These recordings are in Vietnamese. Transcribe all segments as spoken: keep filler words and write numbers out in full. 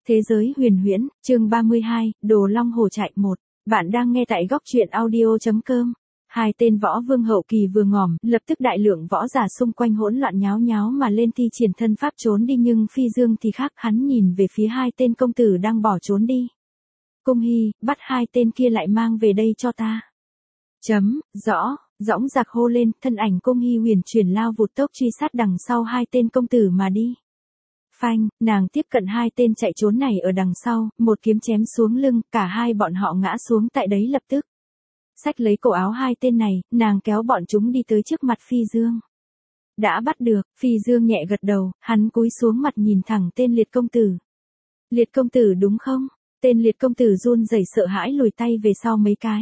Thế giới huyền huyễn, chương ba mươi hai, Đồ Long Hổ Trại một. Bạn đang nghe tại góc truyện audio chấm com. Hai tên võ vương hậu kỳ vừa ngòm, lập tức đại lượng võ giả xung quanh hỗn loạn nháo nháo mà lên thi triển thân pháp trốn đi, nhưng Phi Dương thì khác, hắn nhìn về phía hai tên công tử đang bỏ trốn đi. Cung Hy, bắt hai tên kia lại mang về đây cho ta. Chấm, rõ, dõng dạc hô lên, thân ảnh Cung Hy huyền chuyển lao vụt tốc truy sát đằng sau hai tên công tử mà đi. Phanh, nàng tiếp cận hai tên chạy trốn này ở đằng sau, một kiếm chém xuống lưng, cả hai bọn họ ngã xuống tại đấy lập tức. Xách lấy cổ áo hai tên này, nàng kéo bọn chúng đi tới trước mặt Phi Dương. Đã bắt được, Phi Dương nhẹ gật đầu, hắn cúi xuống mặt nhìn thẳng tên Liệt công tử. Liệt công tử đúng không? Tên Liệt công tử run rẩy sợ hãi lùi tay về sau mấy cái.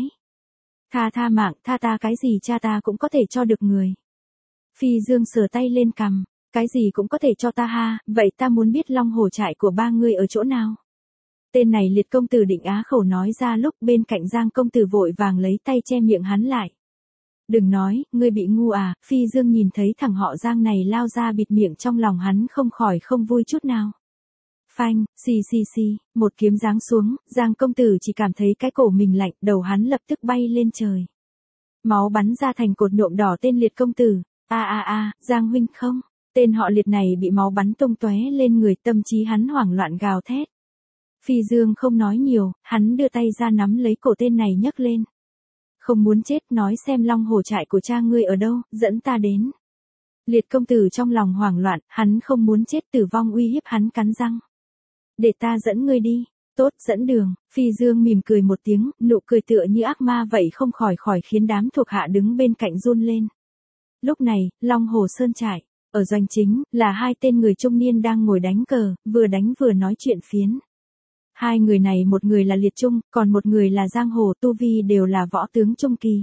Tha tha mạng, tha ta cái gì, cha ta cũng có thể cho được người. Phi Dương sờ tay lên cằm. Cái gì cũng có thể cho ta ha, vậy ta muốn biết Long Hổ Trại của ba ngươi ở chỗ nào. Tên này Liệt công tử định á khẩu nói ra lúc bên cạnh Giang công tử vội vàng lấy tay che miệng hắn lại. Đừng nói, ngươi bị ngu à, Phi Dương nhìn thấy thằng họ Giang này lao ra bịt miệng, trong lòng hắn không khỏi không vui chút nào. Phanh, xì xì xì, một kiếm giáng xuống, Giang công tử chỉ cảm thấy cái cổ mình lạnh, đầu hắn lập tức bay lên trời. Máu bắn ra thành cột nhuộm đỏ tên Liệt công tử, a a a, Giang huynh không? Tên họ Liệt này bị máu bắn tung tóe lên người, tâm trí hắn hoảng loạn gào thét. Phi Dương không nói nhiều, hắn đưa tay ra nắm lấy cổ tên này nhấc lên. Không muốn chết, nói xem Long Hổ Trại của cha ngươi ở đâu, dẫn ta đến. Liệt công tử trong lòng hoảng loạn, hắn không muốn chết, tử vong uy hiếp hắn cắn răng. Để ta dẫn ngươi đi, tốt, dẫn đường. Phi Dương mỉm cười một tiếng, nụ cười tựa như ác ma vậy, không khỏi khỏi khiến đám thuộc hạ đứng bên cạnh run lên. Lúc này, Long Hồ Sơn Trại. Ở doanh chính, là hai tên người trung niên đang ngồi đánh cờ, vừa đánh vừa nói chuyện phiến. Hai người này, một người là Liệt Trung, còn một người là Giang Hồ, tu vi đều là võ tướng trung kỳ.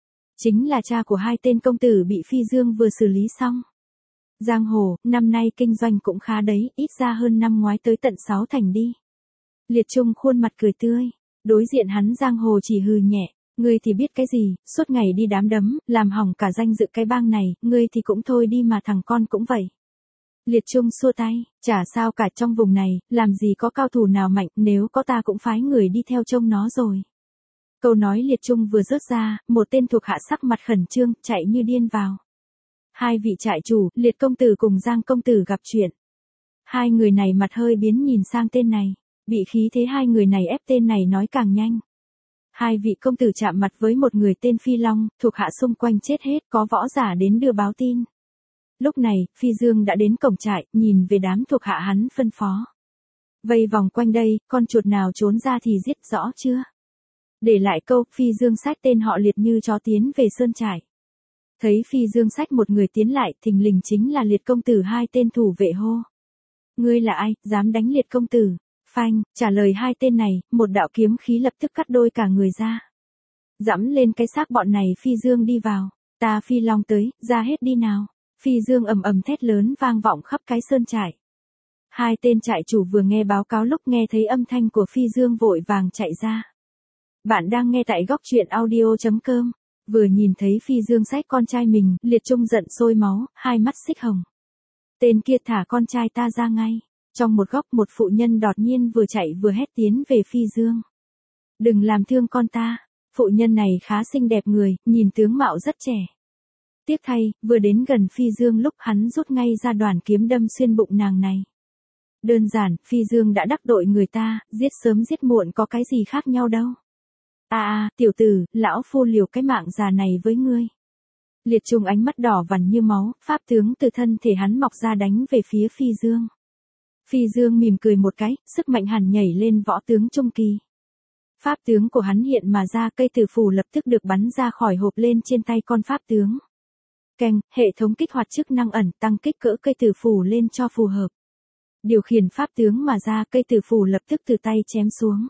Chính là cha của hai tên công tử bị Phi Dương vừa xử lý xong. Giang Hồ, năm nay kinh doanh cũng khá đấy, ít ra hơn năm ngoái tới tận sáu thành đi. Liệt Trung khuôn mặt cười tươi, đối diện hắn Giang Hồ chỉ hừ nhẹ. Ngươi thì biết cái gì, suốt ngày đi đám đấm, làm hỏng cả danh dự cái bang này, ngươi thì cũng thôi đi mà thằng con cũng vậy. Liệt Trung xua tay, chả sao cả, trong vùng này, làm gì có cao thủ nào mạnh, nếu có ta cũng phái người đi theo trông nó rồi. Câu nói Liệt Trung vừa rớt ra, một tên thuộc hạ sắc mặt khẩn trương, chạy như điên vào. Hai vị trại chủ, Liệt công tử cùng Giang công tử gặp chuyện. Hai người này mặt hơi biến nhìn sang tên này, bị khí thế hai người này ép tên này nói càng nhanh. Hai vị công tử chạm mặt với một người tên Phi Long, thuộc hạ xung quanh chết hết, có võ giả đến đưa báo tin. Lúc này, Phi Dương đã đến cổng trại, nhìn về đám thuộc hạ hắn phân phó. Vây vòng quanh đây, con chuột nào trốn ra thì giết, rõ chưa? Để lại câu, Phi Dương xách tên họ Liệt như chó tiến về sơn trại. Thấy Phi Dương xách một người tiến lại, thình lình chính là Liệt công tử, hai tên thủ vệ hô. Ngươi là ai, dám đánh Liệt công tử? Phanh, trả lời hai tên này, một đạo kiếm khí lập tức cắt đôi cả người ra. Dẫm lên cái xác bọn này, Phi Dương đi vào. Ta Phi Long tới, ra hết đi nào. Phi Dương ầm ầm thét lớn vang vọng khắp cái sơn trại. Hai tên trại chủ vừa nghe báo cáo, lúc nghe thấy âm thanh của Phi Dương vội vàng chạy ra. Bạn đang nghe tại góc truyện audio chấm com. Vừa nhìn thấy Phi Dương xách con trai mình, Liệt Trung giận sôi máu, hai mắt xích hồng. Tên kia thả con trai ta ra ngay. Trong một góc, một phụ nhân đột nhiên vừa chạy vừa hét tiến về Phi Dương. Đừng làm thương con ta. Phụ nhân này khá xinh đẹp người, nhìn tướng mạo rất trẻ. Tiếc thay, vừa đến gần Phi Dương lúc hắn rút ngay ra đoàn kiếm đâm xuyên bụng nàng này. Đơn giản, Phi Dương đã đắc tội người ta, giết sớm giết muộn có cái gì khác nhau đâu. À à, tiểu tử, lão phu liều cái mạng già này với ngươi. Liệt Trung ánh mắt đỏ vằn như máu, pháp tướng từ thân thể hắn mọc ra đánh về phía Phi Dương. Phi Dương mỉm cười một cái, sức mạnh hẳn nhảy lên võ tướng trung kỳ. Pháp tướng của hắn hiện mà ra, cây tử phù lập tức được bắn ra khỏi hộp lên trên tay con pháp tướng. Keng, hệ thống kích hoạt chức năng ẩn, tăng kích cỡ cây tử phù lên cho phù hợp. Điều khiển pháp tướng mà ra, cây tử phù lập tức từ tay chém xuống.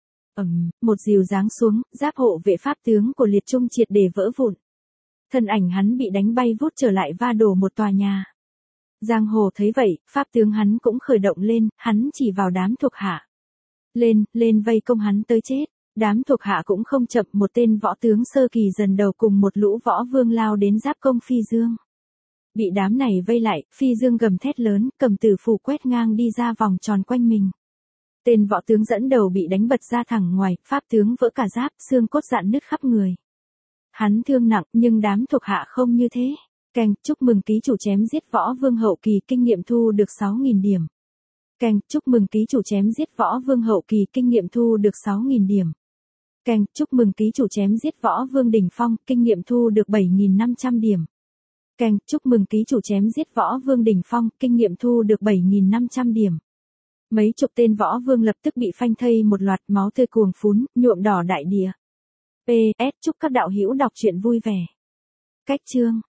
Ầm, một dìu giáng xuống, giáp hộ vệ pháp tướng của Liệt Trung triệt để vỡ vụn. Thân ảnh hắn bị đánh bay vút trở lại, va đổ một tòa nhà. Giang Hồ thấy vậy, pháp tướng hắn cũng khởi động lên, hắn chỉ vào đám thuộc hạ. Lên, lên vây công hắn tới chết. Đám thuộc hạ cũng không chậm, một tên võ tướng sơ kỳ dần đầu cùng một lũ võ vương lao đến giáp công Phi Dương. Bị đám này vây lại, Phi Dương gầm thét lớn, cầm tử phù quét ngang đi ra vòng tròn quanh mình. T, Tên võ tướng dẫn đầu bị đánh bật ra thẳng ngoài, pháp tướng vỡ cả giáp, xương cốt rạn nứt khắp người. Hắn thương nặng, nhưng đám thuộc hạ không như thế. Canh, chúc mừng ký chủ chém giết võ vương hậu kỳ, kinh nghiệm thu được sáu nghìn điểm. Canh, chúc mừng ký chủ chém giết võ vương hậu kỳ, kinh nghiệm thu được sáu nghìn điểm. Canh, chúc mừng ký chủ chém giết võ vương đỉnh phong, kinh nghiệm thu được bảy nghìn năm trăm điểm. Canh, chúc mừng ký chủ chém giết võ vương đỉnh phong, kinh nghiệm thu được bảy nghìn năm trăm điểm. Mấy chục tên võ vương lập tức bị phanh thây một loạt, máu tươi cuồng phún, nhuộm đỏ đại địa. pê ét Chúc các đạo hữu đọc truyện vui vẻ. Cách chương